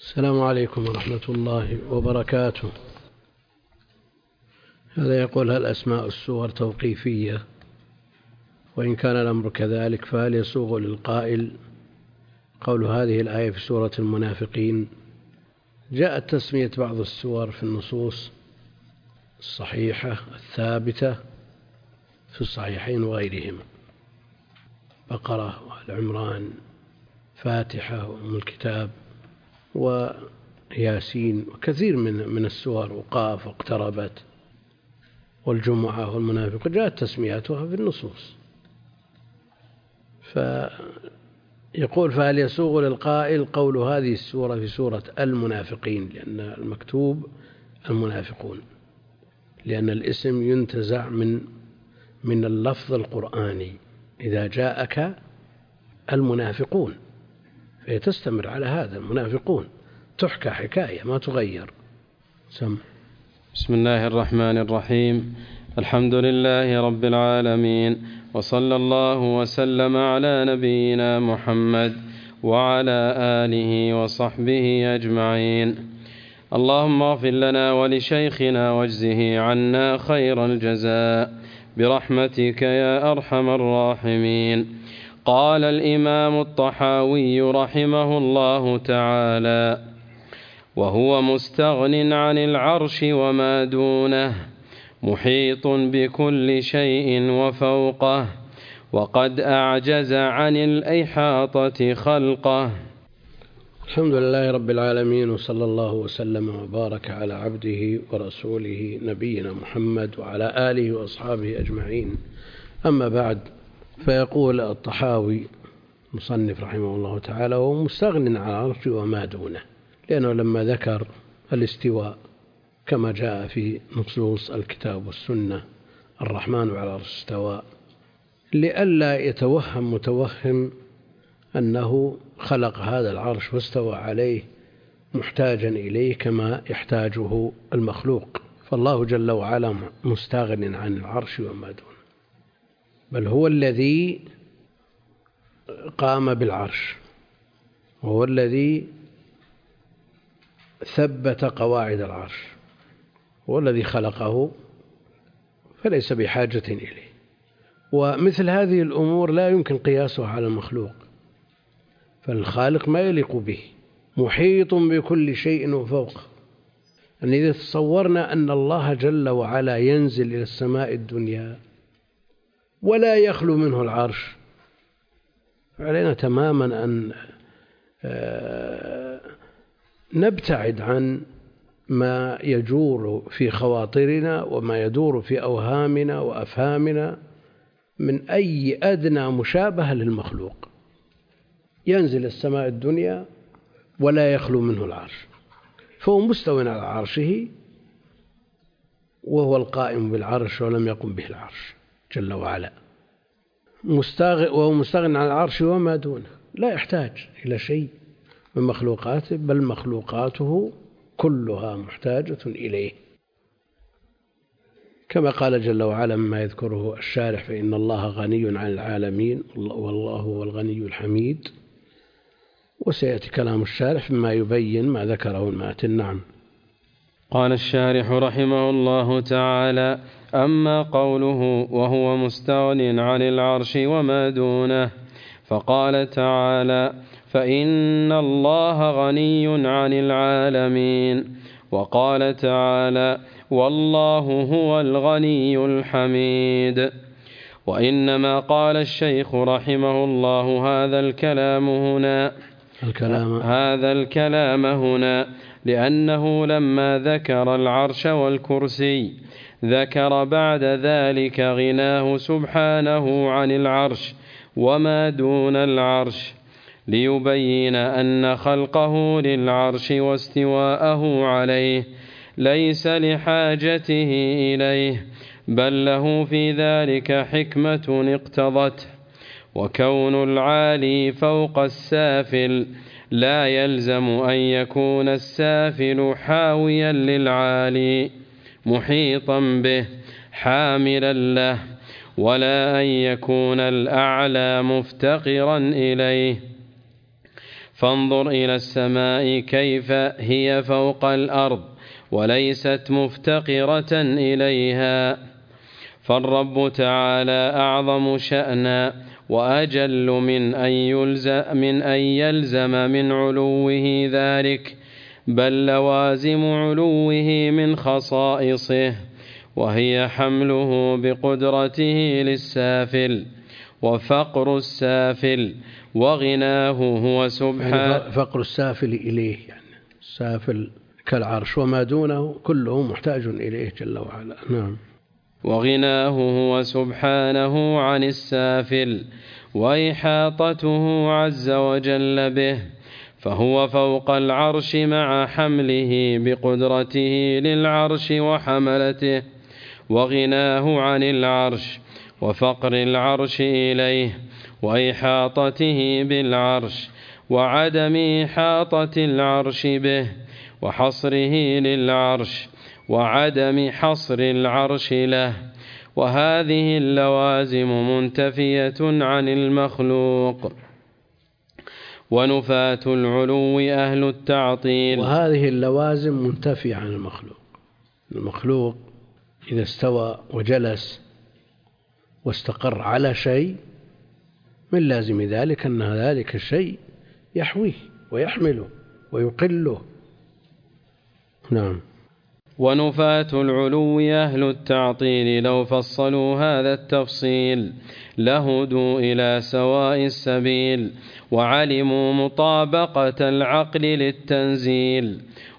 السلام عليكم ورحمة الله وبركاته. هذا يقول: هل أسماء السور توقيفية؟ وإن كان الأمر كذلك فهل يسوغ للقائل قول هذه الآية في سورة المنافقين؟ جاءت تسمية بعض السور في النصوص الصحيحة الثابتة في الصحيحين وغيرهما: بقرة والعمران، فاتحة وأم الكتاب وياسين وكثير من السور، وقاف واقتربت والجمعة والمنافق، جاءت تسمياتها في النصوص. فيقول: فهل يسوغ للقائل قول هذه السورة في سورة المنافقين؟ لأن المكتوب المنافقون، لأن الاسم ينتزع من اللفظ القرآني: إذا جاءك المنافقون، فهي تستمر على هذا، المنافقون تحكى حكاية ما تغير. سمع. بسم الله الرحمن الرحيم. الحمد لله رب العالمين، وصلى الله وسلم على نبينا محمد وعلى آله وصحبه أجمعين. اللهم اغفر لنا ولشيخنا واجزه عنا خير الجزاء برحمتك يا أرحم الراحمين. قال الإمام الطحاوي رحمه الله تعالى: وهو مستغن عن العرش وما دونه، محيط بكل شيء وفوقه، وقد أعجز عن الإحاطة خلقه. الحمد لله رب العالمين، وصلى الله وسلم وبارك على عبده ورسوله نبينا محمد وعلى آله وأصحابه أجمعين. أما بعد، فيقول الطحاوي مصنف رحمه الله تعالى: وهو مستغن عن العرش وما دونه، لأنه لما ذكر الاستواء كما جاء في نصوص الكتاب والسنة: الرحمن على العرش استوى، لئلا يتوهم متوهم أنه خلق هذا العرش واستوى عليه محتاجا إليه كما يحتاجه المخلوق. فالله جل وعلا مستغن عن العرش وما دونه، بل هو الذي قام بالعرش، وهو الذي ثبت قواعد العرش، هو الذي خلقه، فليس بحاجة إليه. ومثل هذه الأمور لا يمكن قياسها على المخلوق، فالخالق ما يليق به، محيط بكل شيء وفوقه. يعني إذا تصورنا أن الله جل وعلا ينزل إلى السماء الدنيا ولا يخلو منه العرش، فعلينا تماما أن نبتعد عن ما يجور في خواطرنا وما يدور في أوهامنا وأفهامنا من أي أدنى مشابهة للمخلوق. ينزل السماء الدنيا ولا يخلو منه العرش، فهو مستوٍ على عرشه، وهو القائم بالعرش ولم يقم به العرش جل وعلا. وهو مستغن عن العرش وما دونه، لا يحتاج إلى شيء من مخلوقاته، بل مخلوقاته كلها محتاجة إليه، كما قال جل وعلا مما يذكره الشارح: فإن الله غني عن العالمين والله هو الغني الحميد. وسيأتي كلام الشارح مما يبين ما ذكره الماتن. نعم. قال الشارح رحمه الله تعالى: أما قوله وهو مستغن عن العرش وما دونه، فقال تعالى: فإن الله غني عن العالمين. وقال تعالى: والله هو الغني الحميد. وإنما قال الشيخ رحمه الله هذا الكلام هنا لأنه لما ذكر العرش والكرسي ذكر بعد ذلك غناه سبحانه عن العرش وما دون العرش، ليبين أن خلقه للعرش واستواءه عليه ليس لحاجته إليه، بل له في ذلك حكمة اقتضته. وكون العالي فوق السافل لا يلزم أن يكون السافل حاويا للعالي محيطا به حاملا له، ولا أن يكون الأعلى مفتقرا إليه. فانظر إلى السماء كيف هي فوق الأرض وليست مفتقرة إليها، فالرب تعالى أعظم شأنا وأجل من أن يلزم من علوه ذلك، بل لوازم علوه من خصائصه، وهي حمله بقدرته للسافل وفقر السافل وغناه هو سبحانه. يعني فقر السافل إليه، يعني السافل كالعرش وما دونه كله محتاج إليه جل وعلا. نعم. وغناه هو سبحانه عن السافل وإحاطته عز وجل به، فهو فوق العرش مع حمله بقدرته للعرش وحملته، وغناه عن العرش وفقر العرش إليه وإحاطته بالعرش وعدم إحاطة العرش به وحصره للعرش وعدم حصر العرش له، وهذه اللوازم منتفية عن المخلوق. ونفاة العلو أهل التعطيل. وهذه اللوازم منتفية عن المخلوق. المخلوق إذا استوى وجلس واستقر على شيء من لازم ذلك أن ذلك الشيء يحويه ويحمله ويقله. نعم. ونفاة العلو أهل التعطيل لو فصلوا هذا التفصيل لهدوا إلى سواء السبيل وعلموا مطابقة العقل للتنزيل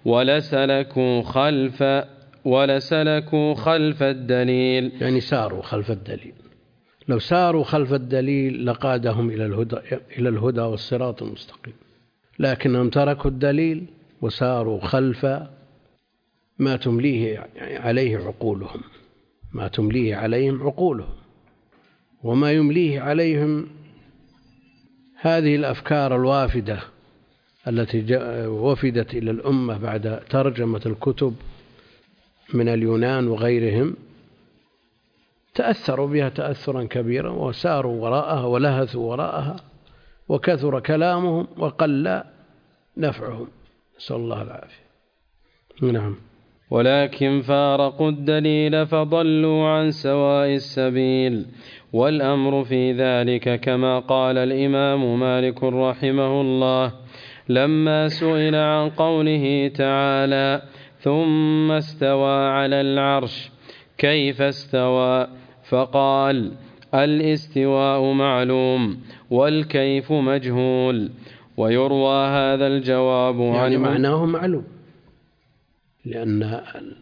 ولسلكوا خلف الدليل. يعني ساروا خلف الدليل. لو ساروا خلف الدليل لقادهم إلى الهدى والصراط المستقيم، لكنهم تركوا الدليل وساروا خلف ما تمليه عليه عقولهم، ما تمليه عليهم عقولهم، وما يمليه عليهم هذه الأفكار الوافدة التي وفدت إلى الأمة بعد ترجمة الكتب من اليونان وغيرهم، تأثروا بها تأثرا كبيرا وساروا وراءها ولهثوا وراءها وكثر كلامهم وقل نفعهم، نسأل الله العافية. نعم. ولكن فارقوا الدليل فضلوا عن سواء السبيل، والأمر في ذلك كما قال الإمام مالك رحمه الله لما سئل عن قوله تعالى ثم استوى على العرش كيف استوى، فقال الاستواء معلوم والكيف مجهول. ويروى هذا الجواب يعني معناه معلوم، لأن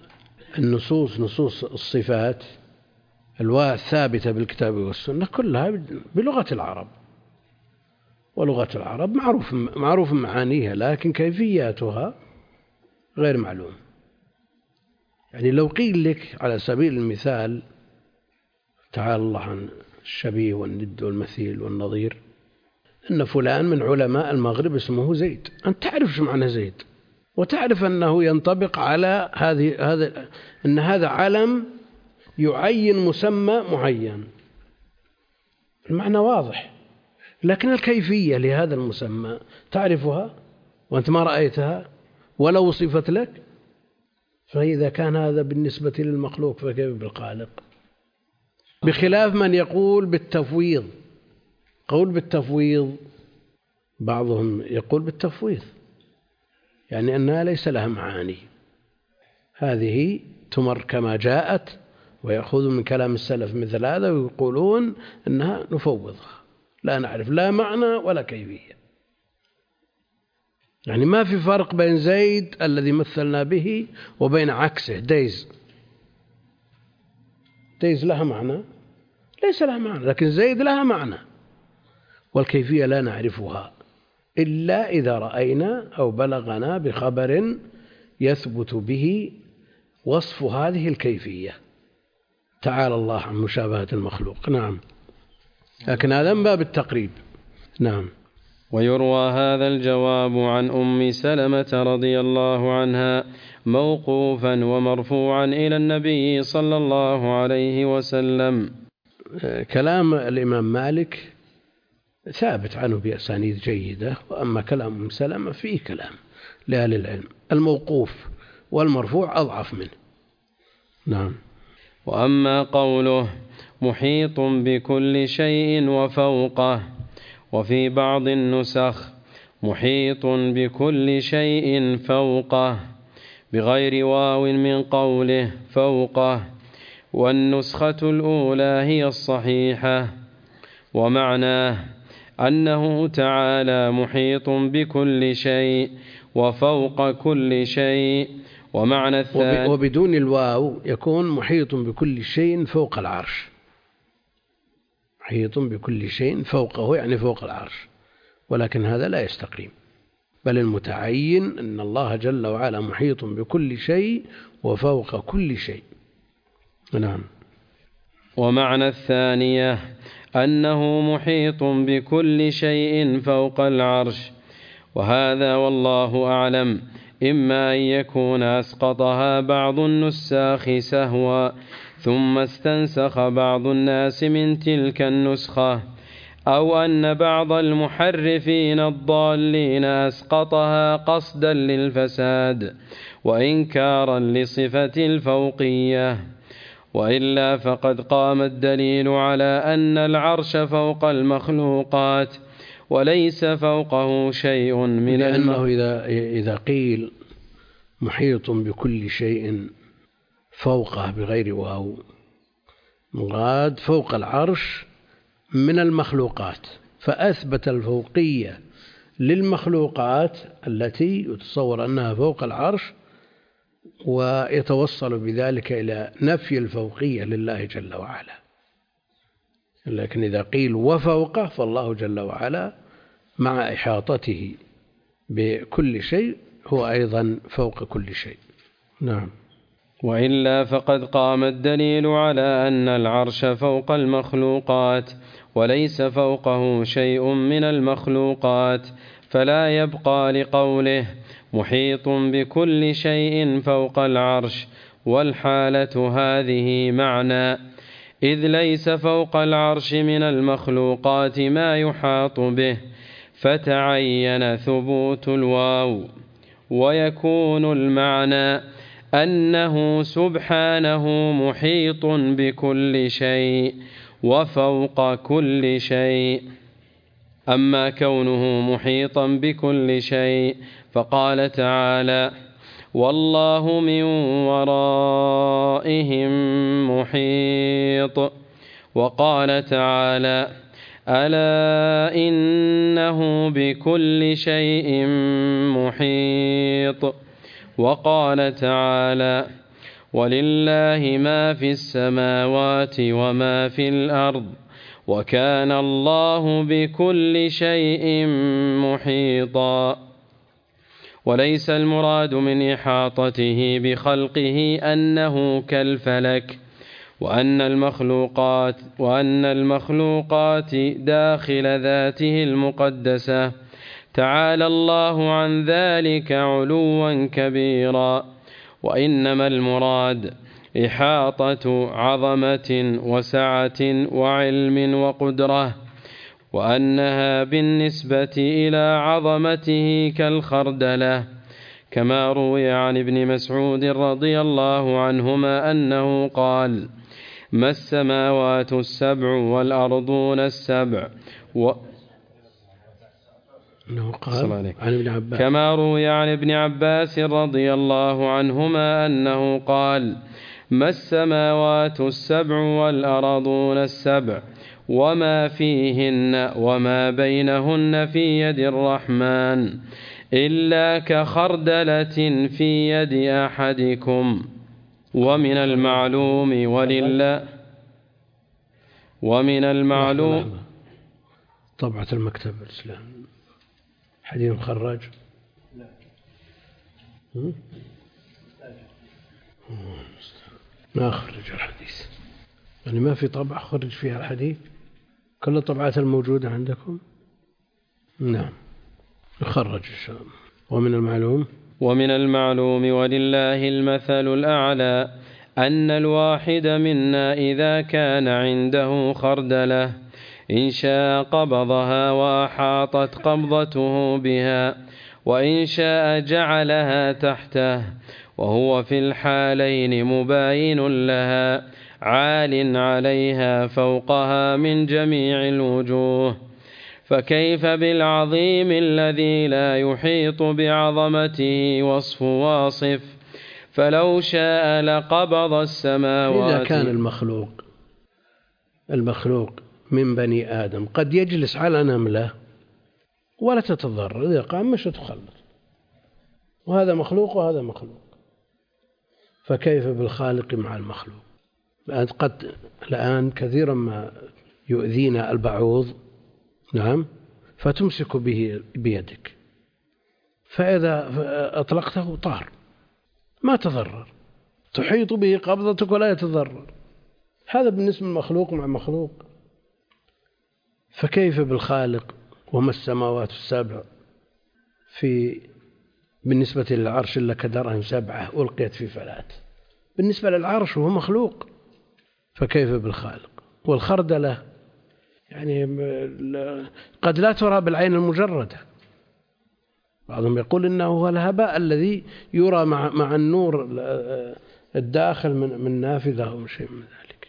نصوص الصفات الثابتة بالكتاب والسنة كلها بلغة العرب، ولغة العرب معروف معانيها، لكن كيفياتها غير معلوم. يعني لو قيل لك على سبيل المثال تعالى الله عن الشبيه والند والمثيل والنظير أن فلان من علماء المغرب اسمه زيد، أنت تعرف شو معنى زيد، وتعرف أنه ينطبق على أن هذا علم يعين مسمى معين، المعنى واضح، لكن الكيفية لهذا المسمى تعرفها وأنت ما رأيتها ولا وصفت لك. فإذا كان هذا بالنسبة للمخلوق فكيف بالخالق؟ بخلاف من يقول بالتفويض. قول بالتفويض بعضهم يقول بالتفويض يعني أنها ليس لها معاني، هذه تمر كما جاءت، ويأخذوا من كلام السلف مثل هذا ويقولون أنها نفوضها، لا نعرف لا معنى ولا كيفية. يعني ما في فرق بين زيد الذي مثلنا به وبين عكسه ديز لها معنى؟ ليس لها معنى، لكن زيد لها معنى، والكيفية لا نعرفها إلا إذا رأينا أو بلغنا بخبر يثبت به وصف هذه الكيفية. تعالى الله عن مشابهة المخلوق. نعم، لكن هذا من باب التقريب. نعم. ويروى هذا الجواب عن أم سلمة رضي الله عنها موقوفا ومرفوعا إلى النبي صلى الله عليه وسلم. كلام الإمام مالك ثابت عنه بأسانيد جيدة. وأما كلام أم سلمة فيه كلام لأهل العلم. الموقوف والمرفوع أضعف منه. نعم. وأما قوله محيط بكل شيء وفوقه، وفي بعض النسخ محيط بكل شيء فوقه بغير واو من قوله فوقه، والنسخة الأولى هي الصحيحة. ومعناه أنه تعالى محيط بكل شيء وفوق كل شيء. ومعنى الثاني وبدون الواو يكون محيط بكل شيء فوق العرش. محيط بكل شيء فوقه يعني فوق العرش، ولكن هذا لا يستقيم، بل المتعين أن الله جل وعلا محيط بكل شيء وفوق كل شيء. نعم. ومعنى الثانية أنه محيط بكل شيء فوق العرش، وهذا والله أعلم إما أن يكون أسقطها بعض النساخ سهوا ثم استنسخ بعض الناس من تلك النسخة، أو أن بعض المحرفين الضالين أسقطها قصدا للفساد وإنكارا لصفة الفوقية. وإلا فقد قام الدليل على أن العرش فوق المخلوقات وليس فوقه شيء من لأنه إذا قيل محيط بكل شيء فوقه بغير واو، مراد فوق العرش من المخلوقات، فأثبت الفوقية للمخلوقات التي يتصور أنها فوق العرش، ويتوصل بذلك إلى نفي الفوقية لله جل وعلا. لكن إذا قيل وفوقه فالله جل وعلا مع إحاطته بكل شيء هو أيضا فوق كل شيء. نعم. وإلا فقد قام الدليل على أن العرش فوق المخلوقات وليس فوقه شيء من المخلوقات، فلا يبقى لقوله محيط بكل شيء فوق العرش والحالة هذه معنى، إذ ليس فوق العرش من المخلوقات ما يحاط به، فتعين ثبوت الواو، ويكون المعنى أنه سبحانه محيط بكل شيء وفوق كل شيء. أما كونه محيطا بكل شيء فقال تعالى والله من ورائهم محيط، وقال تعالى ألا إنه بكل شيء محيط، وقال تعالى ولله ما في السماوات وما في الأرض وكان الله بكل شيء محيطا. وليس المراد من إحاطته بخلقه أنه كالفلك، وأن المخلوقات داخل ذاته المقدسة، تعالى الله عن ذلك علوا كبيرا، وإنما المراد إحاطة عظمة وسعة وعلم وقدرة، وأنها بالنسبة إلى عظمته كالخردلة، كما روي عن ابن مسعود رضي الله عنهما أنه قال ما السماوات السبع والأرضون السبع عن ابن عباس. كما روي عن ابن عباس رضي الله عنهما أنه قال ما السماوات السبع والأرضون السبع وما فيهن وما بينهن في يد الرحمن إلا كخردلة في يد أحدكم. ومن المعلوم طبعة المكتب الإسلامي حديث مخرج ما أخرج الحديث، يعني ما في طبعة خرج فيها الحديث، كل الطبعات الموجودة عندكم. نعم يخرج إن شاء الله. ومن المعلوم ولله المثل الأعلى أن الواحد منا إذا كان عنده خردلة إن شاء قبضها وأحاطت قبضته بها، وإن شاء جعلها تحته، وهو في الحالين مباين لها عال عليها فوقها من جميع الوجوه. فكيف بالعظيم الذي لا يحيط بعظمته وصف واصف؟ فلو شاء لقبض السماوات. إذا كان المخلوق من بني آدم قد يجلس على نملة ولا تتضرر، إذا قام مش تخلط، وهذا مخلوق وهذا مخلوق، فكيف بالخالق مع المخلوق؟ الآن كثيرا ما يؤذينا البعوض، نعم، فتمسك به بيدك، فإذا أطلقته طار ما تضرر، تحيط به قبضتك ولا يتضرر. هذا بالنسبة للمخلوق مع مخلوق، فكيف بالخالق؟ وما السماوات السبع بالنسبة للعرش إلا كدرهم 7 ألقيت في فلات. بالنسبة للعرش هو مخلوق، فكيف بالخالق؟ والخردلة يعني قد لا ترى بالعين المجردة، بعضهم يقول إنه هو الهباء الذي يرى مع النور الداخل من نافذة أو شيء من ذلك.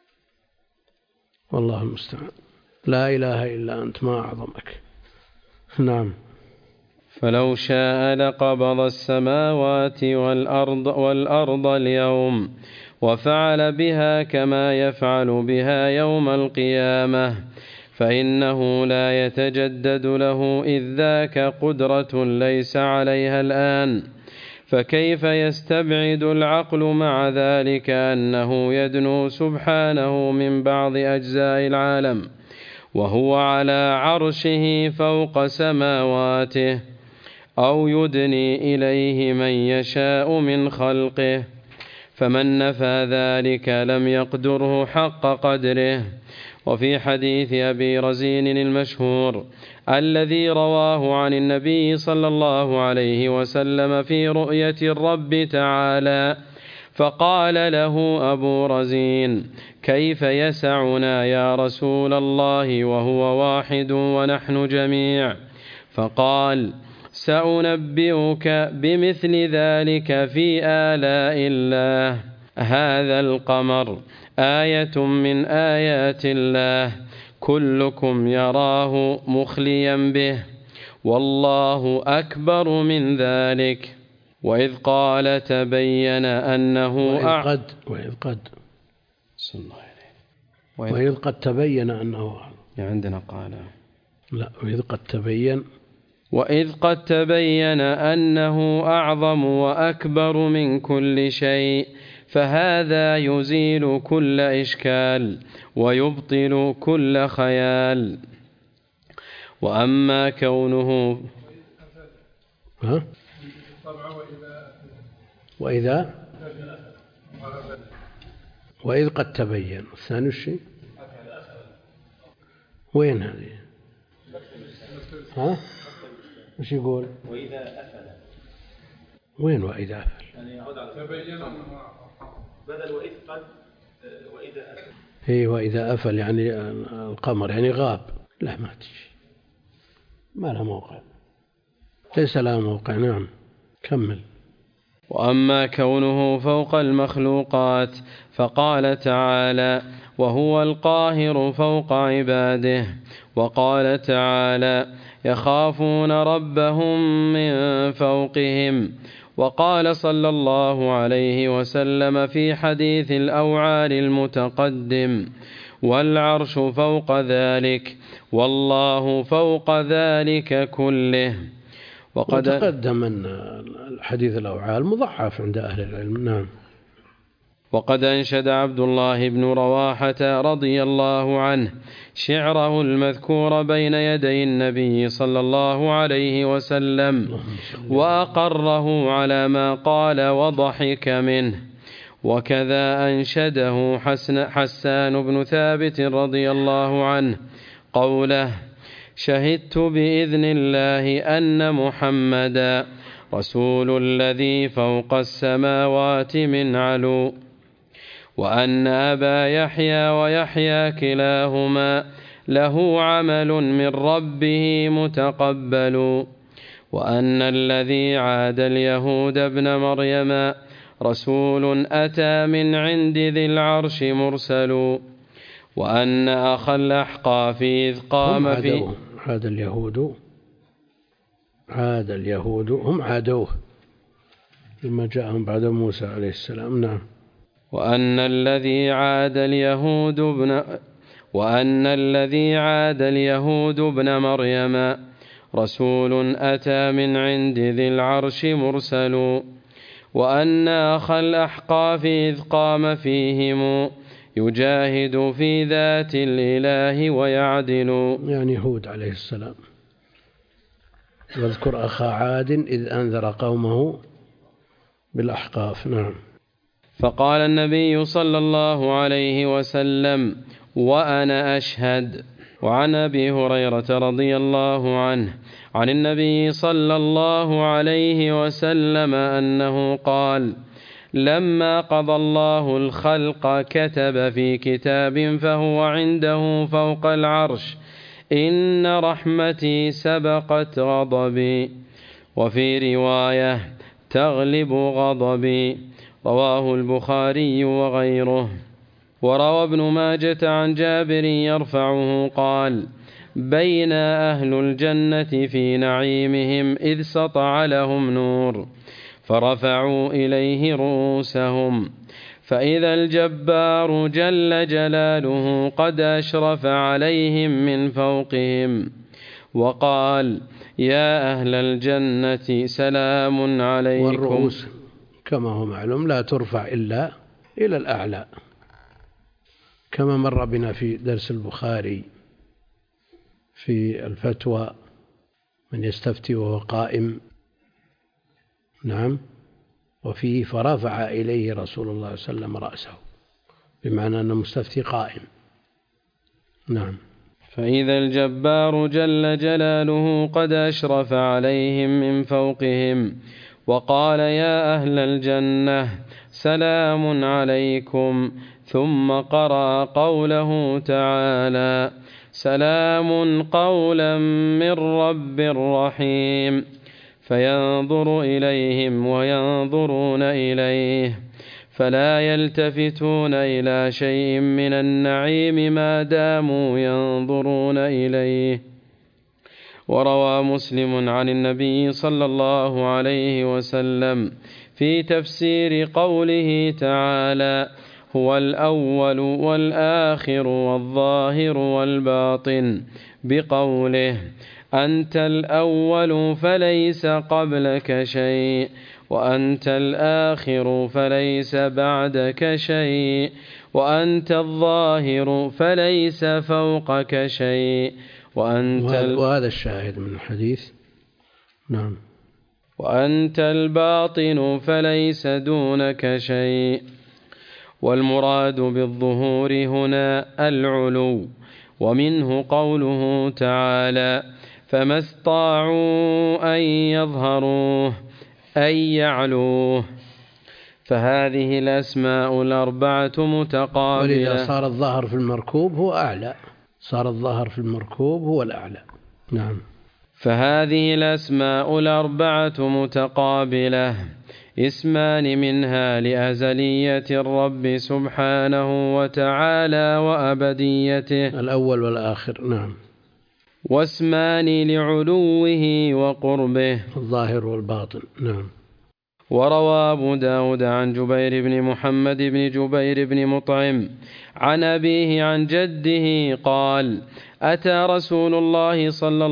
والله المستعان. لا إله إلا أنت ما أعظمك. نعم. فلو شاء لقبض السماوات والأرض اليوم، وفعل بها كما يفعل بها يوم القيامة، فإنه لا يتجدد له إذ ذاك قدرة ليس عليها الآن. فكيف يستبعد العقل مع ذلك أنه يدنو سبحانه من بعض أجزاء العالم وهو على عرشه فوق سماواته، أو يدني إليه من يشاء من خلقه؟ فمن نفى ذلك لم يقدره حق قدره. وفي حديث أبي رزين المشهور الذي رواه عن النبي صلى الله عليه وسلم في رؤية الرب تعالى، فقال له أبو رزين: كيف يسعنا يا رسول الله وهو واحد ونحن جميع؟ فقال: سأنبئك بمثل ذلك في آلاء الله. هذا القمر آية من آيات الله، كلكم يراه مخليا به، والله أكبر من ذلك. وإذ قال تبين أنه وإذ قد تبين أنه عندنا قال لا وإذ قد تبين وإذ قد تبين أنه أعظم وأكبر من كل شيء، فهذا يزيل كل إشكال ويبطل كل خيال. وأما كونه وإذ قد تبين الثاني الشيء وين هذه؟ وش يقول؟ وإذا أفل. وين وإذا أفل؟ يعني يعود على تبين بدل وإذ قد وإذا أفل. هي وإذا أفل يعني القمر يعني غاب. لا ما تجي، ما لها موقع، ليس لها موقع. نعم كمل. وأما كونه فوق المخلوقات فقال تعالى: وهو القاهر فوق عباده. وقال تعالى: يخافون ربهم من فوقهم. وقال صلى الله عليه وسلم في حديث الأوعال المتقدم: والعرش فوق ذلك، والله فوق ذلك كله. وقد تقدم أن الحديث الأوعال مضعف عند أهل العلم. نعم. وقد أنشد عبد الله بن رواحة رضي الله عنه شعره المذكور بين يدي النبي صلى الله عليه وسلم، وأقره على ما قال وضحك منه. وكذا أنشده حسان بن ثابت رضي الله عنه قوله: شهدت بإذن الله أن محمدا رسول الذي فوق السماوات من علو، وأن أبا يحيى ويحيى كلاهما له عمل من ربه متقبل. وأن الذي عاد اليهود ابن مريم رسول أتى من عند ذي العرش مرسل. وأن أخا الأحقاف إذ قام في عاد اليهود هم عادوه لما جاءهم بعد موسى عليه السلام. نعم. وأن الذي عاد اليهود ابن مريم رسول أتى من عند ذي العرش مرسل. وأن أخا الأحقاف إذ قام فيهم يجاهد في ذات الإله ويعدل. يعني هود عليه السلام. واذكر أخا عاد إذ أنذر قومه بالأحقاف. نعم. فقال النبي صلى الله عليه وسلم: وأنا أشهد. وعن أبي هريرة رضي الله عنه عن النبي صلى الله عليه وسلم أنه قال: لما قضى الله الخلق كتب في كتاب فهو عنده فوق العرش: إن رحمتي سبقت غضبي. وفي رواية: تغلب غضبي. رواه البخاري وغيره. وروى ابن ماجة عن جابر يرفعه قال: بين أهل الجنة في نعيمهم إذ سطع لهم نور فرفعوا إليه رؤوسهم فإذا الجبار جل جلاله قد أشرف عليهم من فوقهم وقال: يا أهل الجنة سلام عليكم. والرؤوس كما هو معلوم لا ترفع إلا إلى الأعلى، كما مر بنا في درس البخاري في الفتوى: من يستفتي وهو قائم. نعم. وفيه: فرفع إليه رسول الله صلى الله عليه وسلم رأسه، بمعنى أن المستفتي قائم. نعم. فإذا الجبار جل جلاله قد أشرف عليهم من فوقهم وقال: يا أهل الجنة سلام عليكم. ثم قرأ قوله تعالى: سلام قولا من رب رحيم. فينظر إليهم وينظرون إليه فلا يلتفتون إلى شيء من النعيم ما داموا ينظرون إليه. وروى مسلم عن النبي صلى الله عليه وسلم في تفسير قوله تعالى: هو الأول والآخر والظاهر والباطن بقوله: أنت الأول فليس قبلك شيء، وأنت الآخر فليس بعدك شيء، وأنت الظاهر فليس فوقك شيء، وهذا الشاهد من الحديث. نعم. وأنت الباطن فليس دونك شيء. والمراد بالظهور هنا العلو، ومنه قوله تعالى: فما استطاعوا أن يظهروه أي يعلوه. فهذه الأسماء الأربعة متقابلة. ولذا صار الظاهر في المركوب هو أعلى، صار الظاهر في المركوب هو الأعلى. نعم. فهذه الأسماء الأربعة متقابلة، اسمان منها لأزلية الرب سبحانه وتعالى وأبديته الأول والآخر. نعم. واسمان لعلوه وقربه الظاهر والباطن. نعم. وروى أبو داود عن جبير بن محمد بن جبير بن مطعم عن أبيه عن جده قال: أتى رسول الله صلى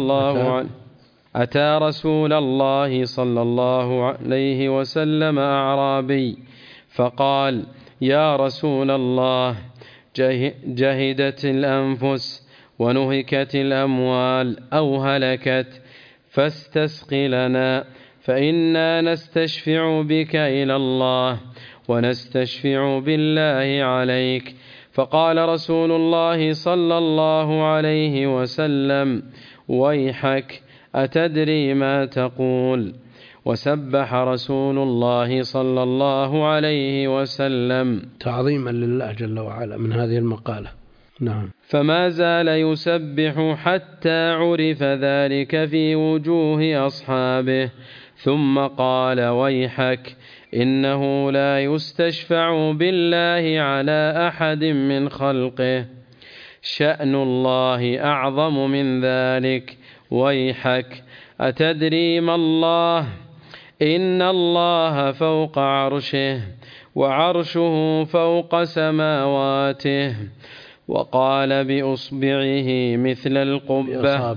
الله عليه وسلم أعرابي فقال: يا رسول الله، جهدت الأنفس ونهكت الأموال أو هلكت، فاستسق لنا، فإنا نستشفع بك إلى الله ونستشفع بالله عليك. فقال رسول الله صلى الله عليه وسلم: ويحك، أتدري ما تقول؟ وسبح رسول الله صلى الله عليه وسلم تعظيما لله جل وعلا من هذه المقالة. نعم. فما زال يسبح حتى عرف ذلك في وجوه أصحابه، ثم قال: ويحك، إنه لا يستشفع بالله على أحد من خلقه، شأن الله أعظم من ذلك. ويحك، أتدري ما الله؟ إن الله فوق عرشه، وعرشه فوق سماواته. وقال بأصبعه مثل القبة.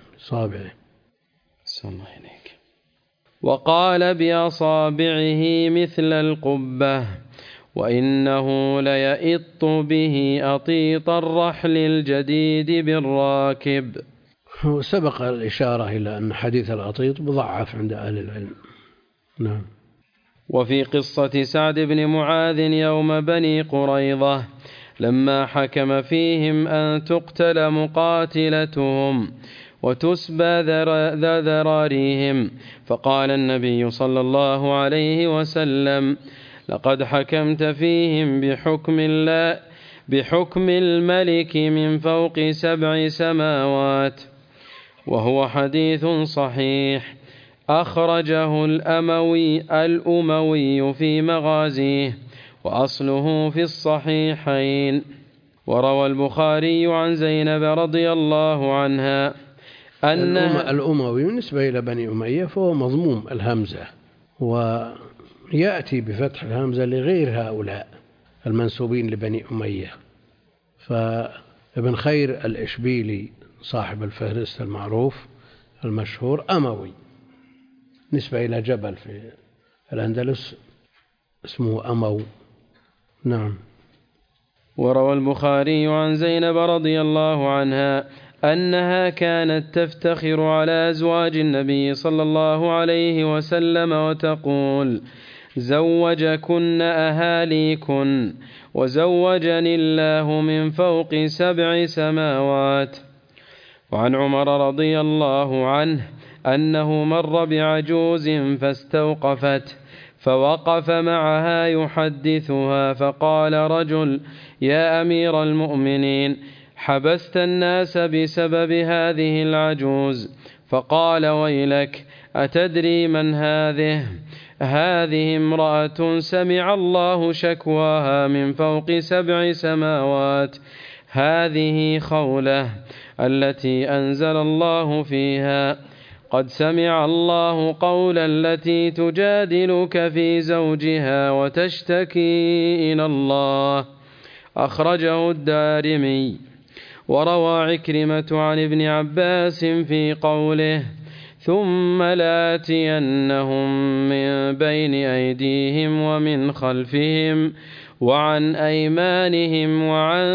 وقال بأصابعه مثل القبة، وإنه ليئط به أطيط الرحل الجديد بالراكب. سبق الإشارة إلى أن حديث الأطيط مضعف عند أهل العلم. نعم. وفي قصة سعد بن معاذ يوم بني قريظة لما حكم فيهم أن تقتل مقاتلتهم وتسبى ذراريهم، فقال النبي صلى الله عليه وسلم: لقد حكمت فيهم بحكم الملك من فوق 7 سماوات. وهو حديث صحيح أخرجه الأموي في مغازيه، وأصله في الصحيحين. وروى البخاري عن زينب رضي الله عنها أن الأموي بالنسبة إلى بني أمية فهو مضموم الهمزة، ويأتي بفتح الهمزة لغير هؤلاء المنسوبين لبني أمية. فابن خير الإشبيلي صاحب الفهرست المعروف المشهور أموي، نسبة إلى جبل في الأندلس اسمه أمو. نعم. وروى البخاري عن زينب رضي الله عنها أنها كانت تفتخر على أزواج النبي صلى الله عليه وسلم وتقول: زوجكن أهاليكن، وزوجني الله من فوق 7 سماوات. وعن عمر رضي الله عنه أنه مر بعجوز فاستوقفت، فوقف معها يحدثها، فقال رجل: يا أمير المؤمنين، حبست الناس بسبب هذه العجوز. فقال: ويلك، أتدري من هذه؟ هذه امرأة سمع الله شكواها من فوق 7 سماوات، هذه خولة التي أنزل الله فيها: قد سمع الله قول التي تجادلك في زوجها وتشتكي إلى الله. أخرجه الدارمي. وروى عكرمة عن ابن عباس في قوله: ثم لآتينهم من بين أيديهم ومن خلفهم وعن أيمانهم وعن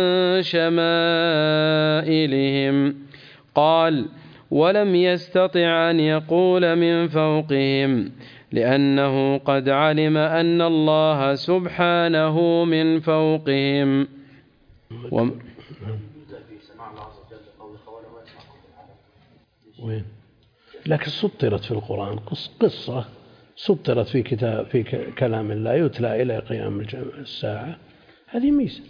شمائلهم. قال: ولم يستطع أن يقول من فوقهم، لأنه قد علم أن الله سبحانه من فوقهم. لكن سطرت في القرآن قصة سطرت في كلام الله يتلى إلى قيام الساعة، هذه ميزة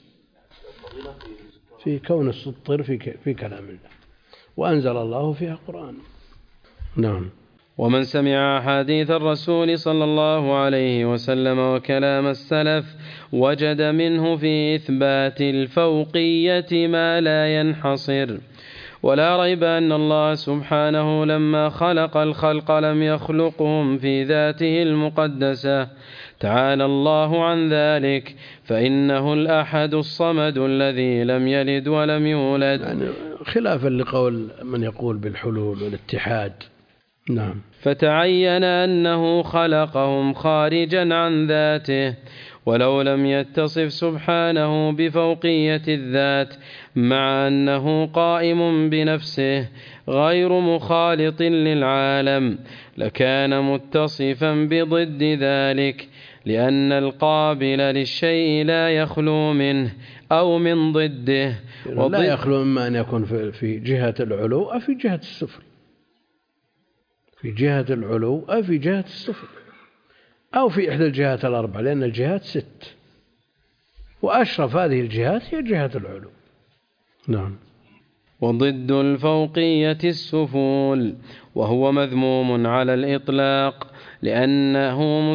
في كون السطر في كلام الله، وأنزل الله فيها قرآن. نعم. ومن سمع أحاديث الرسول صلى الله عليه وسلم وكلام السلف وجد منه في إثبات الفوقية ما لا ينحصر. ولا ريب أن الله سبحانه لما خلق الخلق لم يخلقهم في ذاته المقدسة، تعالى الله عن ذلك، فإنه الأحد الصمد الذي لم يلد ولم يولد، يعني خلافا لقول من يقول بالحلول والاتحاد. نعم. فتعين أنه خلقهم خارجا عن ذاته، ولو لم يتصف سبحانه بفوقية الذات مع أنه قائم بنفسه غير مخالط للعالم لكان متصفا بضد ذلك، لأن القابل للشيء لا يخلو منه أو من ضده، لا يخلو مما أن يكون في جهة العلو أو في جهة السفل، في جهة العلو أو في جهة السفل أو في إحدى الجهات الأربع، لأن الجهات 6، وأشرف هذه الجهات هي جهة العلو. نعم. وضد الفوقية السفول، وهو مذموم على الإطلاق لأنه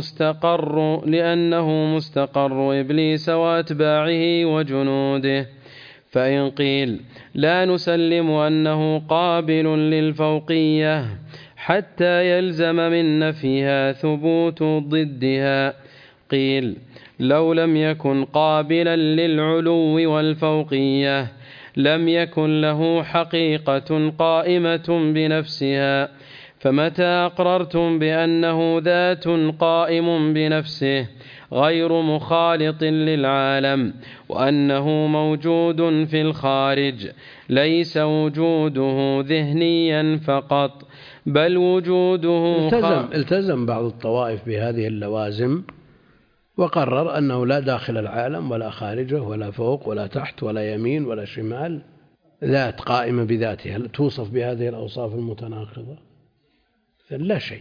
مستقر إبليس وأتباعه وجنوده. فإن قيل لا نسلم أنه قابل للفوقية حتى يلزم من نفيها ثبوت ضدها، قيل لو لم يكن قابلا للعلو والفوقية لم يكن له حقيقة قائمة بنفسها، فمتى أقررتم بأنه ذات قائم بنفسه غير مخالط للعالم وأنه موجود في الخارج، ليس وجوده ذهنيا فقط بل وجوده التزم بعض الطوائف بهذه اللوازم وقرر أنه لا داخل العالم ولا خارجه ولا فوق ولا تحت ولا يمين ولا شمال، ذات قائمة بذاتها توصف بهذه الأوصاف المتناقضة، لا شيء،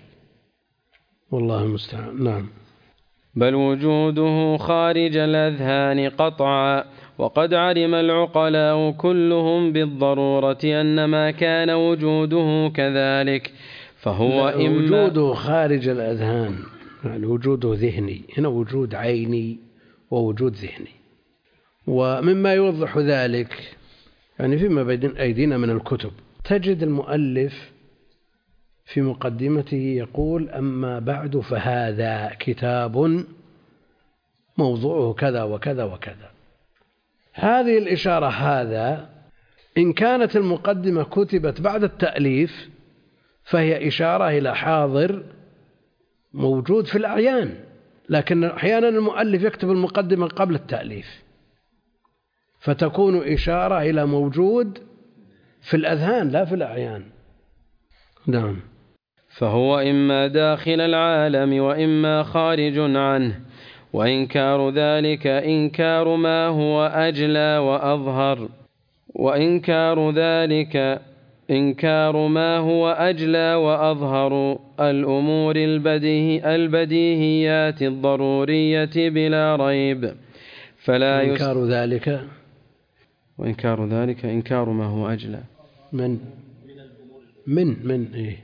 والله المستعان. نعم. بل وجوده خارج الأذهان قطعا، وقد علم العقلاء كلهم بالضرورة أن ما كان وجوده كذلك، فهو إما وجوده خارج الأذهان يعني وجوده ذهني، هنا وجود عيني ووجود ذهني. ومما يوضح ذلك يعني فيما بين أيدينا من الكتب تجد المؤلف في مقدمته يقول: أما بعد فهذا كتاب موضوعه كذا وكذا وكذا. هذه الإشارة هذا إن كانت المقدمة كتبت بعد التأليف فهي إشارة إلى حاضر موجود في الأعيان، لكن أحيانا المؤلف يكتب المقدمة قبل التأليف فتكون إشارة إلى موجود في الأذهان لا في الأعيان. نعم. فهو إما داخل العالم وإما خارج عنه، وإنكار ذلك إنكار ما هو أجلى وأظهر، وإنكار ذلك إنكار ما هو أجلى وأظهر الأمور البديهيات الضرورية بلا ريب، فلا إنكار ذلك وإنكار ذلك إنكار ما هو أجلى من إيه؟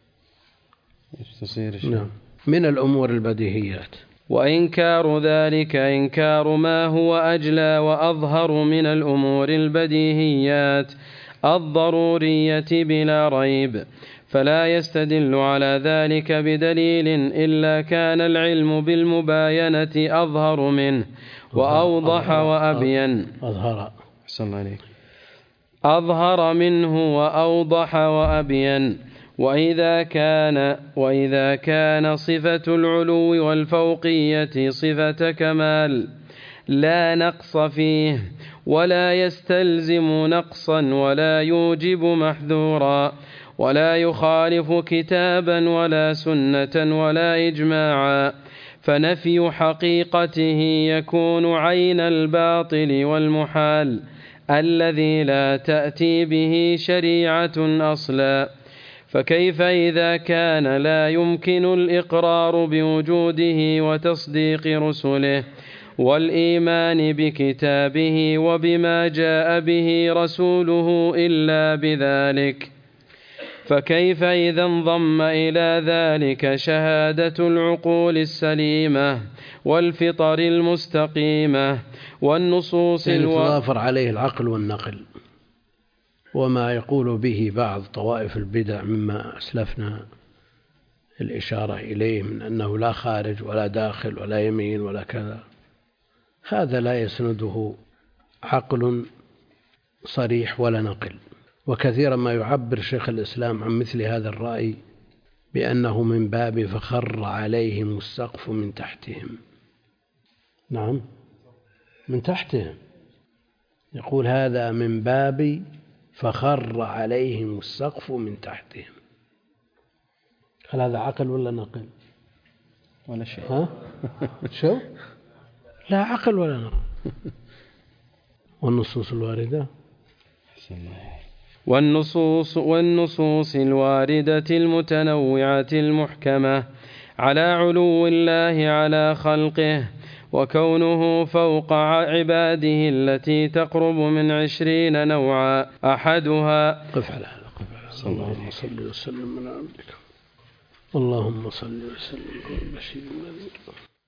نعم. من الأمور البديهيات. وإنكار ذلك إنكار ما هو أجلى وأظهر من الأمور البديهيات الضرورية بلا ريب، فلا يستدل على ذلك بدليل إلا كان العلم بالمباينة أظهر منه وأوضح وأبين. أظهر منه وأوضح وأبين. وإذا كان صفة العلو والفوقية صفة كمال لا نقص فيه ولا يستلزم نقصا ولا يوجب محذورا ولا يخالف كتابا ولا سنة ولا إجماعا، فنفي حقيقته يكون عين الباطل والمحال الذي لا تأتي به شريعة أصلا. فكيف إذا كان لا يمكن الإقرار بوجوده وتصديق رسله والإيمان بكتابه وبما جاء به رسوله إلا بذلك؟ فكيف إذا انضم إلى ذلك شهادة العقول السليمة والفطر المستقيمة والنصوص يتضافر عليه العقل والنقل، وما يقول به بعض طوائف البدع مما أسلفنا الإشارة إليه من أنه لا خارج ولا داخل ولا يمين ولا كذا، هذا لا يسنده عقل صريح ولا نقل. وكثيرا ما يعبر شيخ الإسلام عن مثل هذا الرأي بأنه من باب فخر عليهم السقف من تحتهم. نعم، من تحتهم، يقول هذا من باب فخر عليهم السقف من تحتهم. هل هذا عقل ولا نقل؟ ولا شيء. ها؟ شو؟ لا عقل ولا نقل. والنصوص الواردة والنصوص الواردة المتنوعة المحكمة على علو الله على خلقه وكونه فوق عباده التي تقرب من 20 نوعا. أحدها اللهم صل وسلم على عبدك اللهم صل وسلم على البشير النذير.